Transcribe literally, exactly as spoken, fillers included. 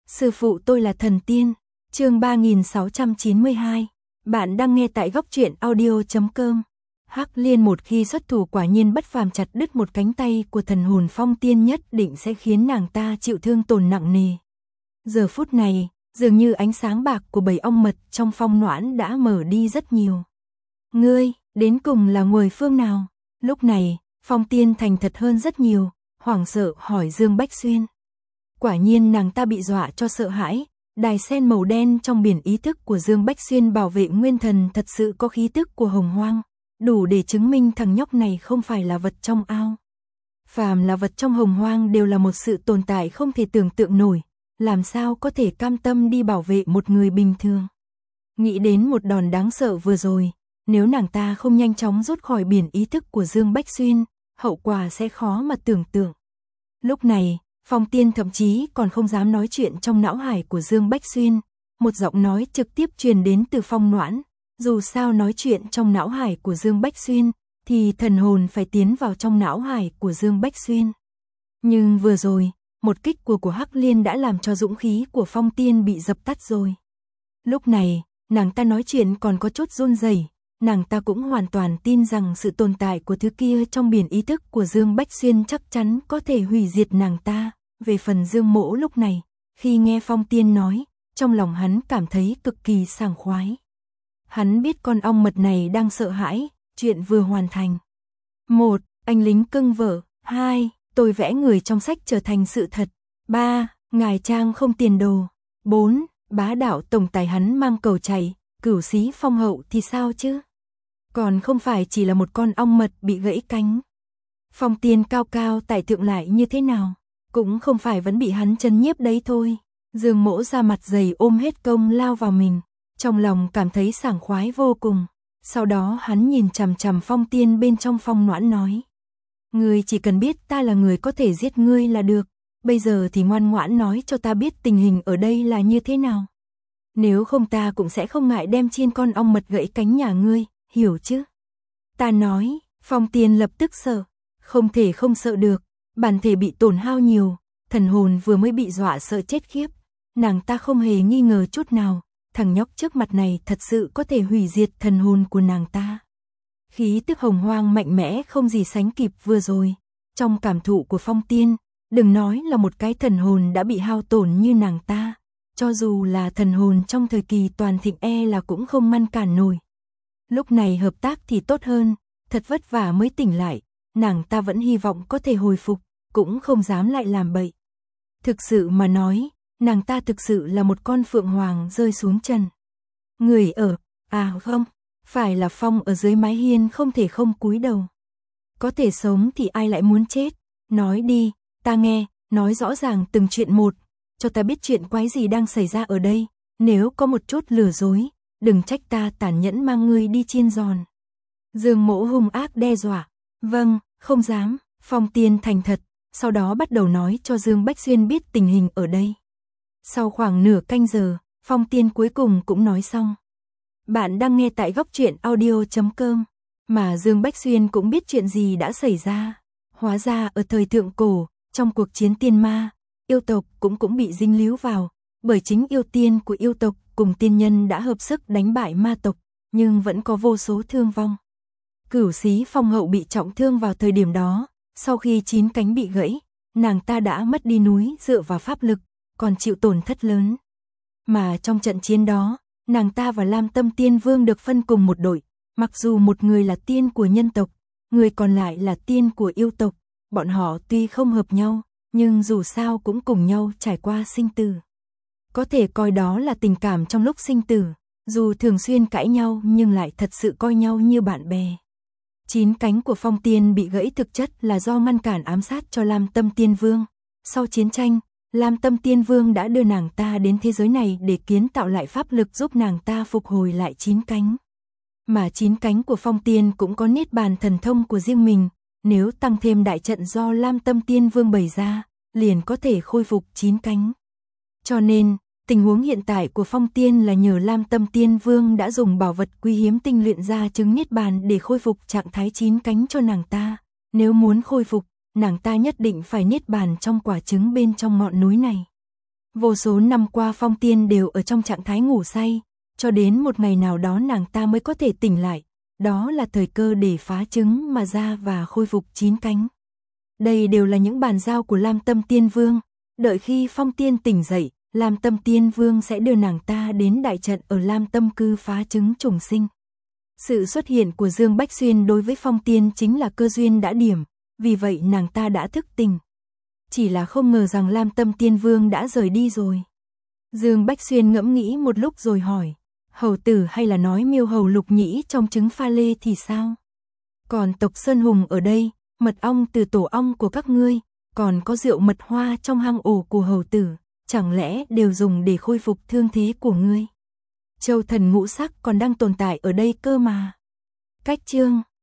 Sư phụ tôi là thần tiên. Chương ba nghìn sáu trăm chín mươi hai. Bạn đang nghe tại góc truyện audio chấm com. Hắc Liên một khi xuất thủ quả nhiên bất phàm, chặt đứt một cánh tay của thần hồn Phong Tiên nhất định sẽ khiến nàng ta chịu thương tổn nặng nề. Giờ phút này, dường như ánh sáng bạc của bầy ong mật trong phong noãn đã mở đi rất nhiều. Ngươi, đến cùng là người phương nào? Lúc này, Phong Tiên thành thật hơn rất nhiều, hoảng sợ hỏi Dương Bách Xuyên. Quả nhiên nàng ta bị dọa cho sợ hãi, đài sen màu đen trong biển ý thức của Dương Bách Xuyên bảo vệ nguyên thần thật sự có khí tức của hồng hoang, đủ để chứng minh thằng nhóc này không phải là vật trong ao. Phàm là vật trong hồng hoang đều là một sự tồn tại không thể tưởng tượng nổi, làm sao có thể cam tâm đi bảo vệ một người bình thường. Nghĩ đến một đòn đáng sợ vừa rồi, nếu nàng ta không nhanh chóng rút khỏi biển ý thức của Dương Bách Xuyên, hậu quả sẽ khó mà tưởng tượng. Lúc này, Phong Tiên thậm chí còn không dám nói chuyện trong não hải của Dương Bách Xuyên, một giọng nói trực tiếp truyền đến từ Phong Noãn, dù sao nói chuyện trong não hải của Dương Bách Xuyên, thì thần hồn phải tiến vào trong não hải của Dương Bách Xuyên. Nhưng vừa rồi, một kích của của Hắc Liên đã làm cho dũng khí của Phong Tiên bị dập tắt rồi. Lúc này, nàng ta nói chuyện còn có chút run rẩy, nàng ta cũng hoàn toàn tin rằng sự tồn tại của thứ kia trong biển ý thức của Dương Bách Xuyên chắc chắn có thể hủy diệt nàng ta. Về phần Dương Mỗ lúc này, khi nghe Phong Tiên nói, trong lòng hắn cảm thấy cực kỳ sảng khoái. Hắn biết con ong mật này đang sợ hãi, chuyện vừa hoàn thành. Một, anh lính cưng vợ. Hai, tôi vẽ người trong sách trở thành sự thật. Ba, ngài trang không tiền đồ. Bốn, bá đạo tổng tài hắn mang cầu chảy, cửu xí phong hậu thì sao chứ? Còn không phải chỉ là một con ong mật bị gãy cánh. Phong Tiên cao cao tại thượng lại như thế nào? Cũng không phải vẫn bị hắn chấn nhiếp đấy thôi. Dương Mỗ ra mặt dày ôm hết công lao vào mình, trong lòng cảm thấy sảng khoái vô cùng. Sau đó hắn nhìn chằm chằm Phong Tiên bên trong Phong Noãn nói. Ngươi chỉ cần biết ta là người có thể giết ngươi là được. Bây giờ thì ngoan ngoãn nói cho ta biết tình hình ở đây là như thế nào. Nếu không ta cũng sẽ không ngại đem chiên con ong mật gãy cánh nhà ngươi, hiểu chứ? Ta nói, Phong Tiên lập tức sợ. Không thể không sợ được. Bản thể bị tổn hao nhiều, thần hồn vừa mới bị dọa sợ chết khiếp, nàng ta không hề nghi ngờ chút nào, thằng nhóc trước mặt này thật sự có thể hủy diệt thần hồn của nàng ta. Khí tức hồng hoang mạnh mẽ không gì sánh kịp vừa rồi, trong cảm thụ của Phong Tiên, đừng nói là một cái thần hồn đã bị hao tổn như nàng ta, cho dù là thần hồn trong thời kỳ toàn thịnh e là cũng không ngăn cản nổi. Lúc này hợp tác thì tốt hơn, thật vất vả mới tỉnh lại, nàng ta vẫn hy vọng có thể hồi phục, cũng không dám lại làm bậy. Thực sự mà nói, nàng ta thực sự là một con phượng hoàng rơi xuống chân. Người ở, à không, phải là Phong ở dưới mái hiên không thể không cúi đầu. Có thể sống thì ai lại muốn chết, nói đi, ta nghe, nói rõ ràng từng chuyện một, cho ta biết chuyện quái gì đang xảy ra ở đây, nếu có một chút lừa dối, đừng trách ta tàn nhẫn mang ngươi đi chiên giòn. Dương Mỗ hung ác đe dọa, vâng, không dám, Phong Tiên thành thật. Sau đó bắt đầu nói cho Dương Bách Xuyên biết tình hình ở đây. Sau khoảng nửa canh giờ, Phong Tiên cuối cùng cũng nói xong. Bạn đang nghe tại góc truyện audio chấm com, mà Dương Bách Xuyên cũng biết chuyện gì đã xảy ra. Hóa ra ở thời thượng cổ, trong cuộc chiến tiên ma, yêu tộc cũng cũng bị dính líu vào, bởi chính yêu tiên của yêu tộc cùng tiên nhân đã hợp sức đánh bại ma tộc, nhưng vẫn có vô số thương vong. Cửu xí phong hậu bị trọng thương vào thời điểm đó. Sau khi chín cánh bị gãy, nàng ta đã mất đi núi dựa vào pháp lực, còn chịu tổn thất lớn. Mà trong trận chiến đó, nàng ta và Lam Tâm Tiên Vương được phân cùng một đội, mặc dù một người là tiên của nhân tộc, người còn lại là tiên của yêu tộc, bọn họ tuy không hợp nhau, nhưng dù sao cũng cùng nhau trải qua sinh tử. Có thể coi đó là tình cảm trong lúc sinh tử, dù thường xuyên cãi nhau nhưng lại thật sự coi nhau như bạn bè. Chín cánh của Phong Tiên bị gãy thực chất là do ngăn cản ám sát cho Lam Tâm Tiên Vương. Sau chiến tranh, Lam Tâm Tiên Vương đã đưa nàng ta đến thế giới này để kiến tạo lại pháp lực giúp nàng ta phục hồi lại chín cánh. Mà chín cánh của Phong Tiên cũng có niết bàn thần thông của riêng mình, nếu tăng thêm đại trận do Lam Tâm Tiên Vương bày ra, liền có thể khôi phục chín cánh. Cho nên, tình huống hiện tại của Phong Tiên là nhờ Lam Tâm Tiên Vương đã dùng bảo vật quý hiếm tinh luyện ra trứng niết bàn để khôi phục trạng thái chín cánh cho nàng ta. Nếu muốn khôi phục, nàng ta nhất định phải niết bàn trong quả trứng bên trong ngọn núi này. Vô số năm qua Phong Tiên đều ở trong trạng thái ngủ say, cho đến một ngày nào đó nàng ta mới có thể tỉnh lại, đó là thời cơ để phá trứng mà ra và khôi phục chín cánh. Đây đều là những bàn giao của Lam Tâm Tiên Vương, đợi khi Phong Tiên tỉnh dậy, Lam Tâm Tiên Vương sẽ đưa nàng ta đến đại trận ở Lam Tâm Cư phá trứng trùng sinh. Sự xuất hiện của Dương Bách Xuyên đối với Phong Tiên chính là cơ duyên đã điểm, vì vậy nàng ta đã thức tỉnh. Chỉ là không ngờ rằng Lam Tâm Tiên Vương đã rời đi rồi. Dương Bách Xuyên ngẫm nghĩ một lúc rồi hỏi, hầu tử hay là nói miêu hầu lục nhĩ trong trứng pha lê thì sao? Còn tộc Sơn Hùng ở đây, mật ong từ tổ ong của các ngươi, còn có rượu mật hoa trong hang ổ của hầu tử, chẳng lẽ đều dùng để khôi phục thương thế của ngươi? Châu thần ngũ sắc còn đang tồn tại ở đây cơ mà. Cách chương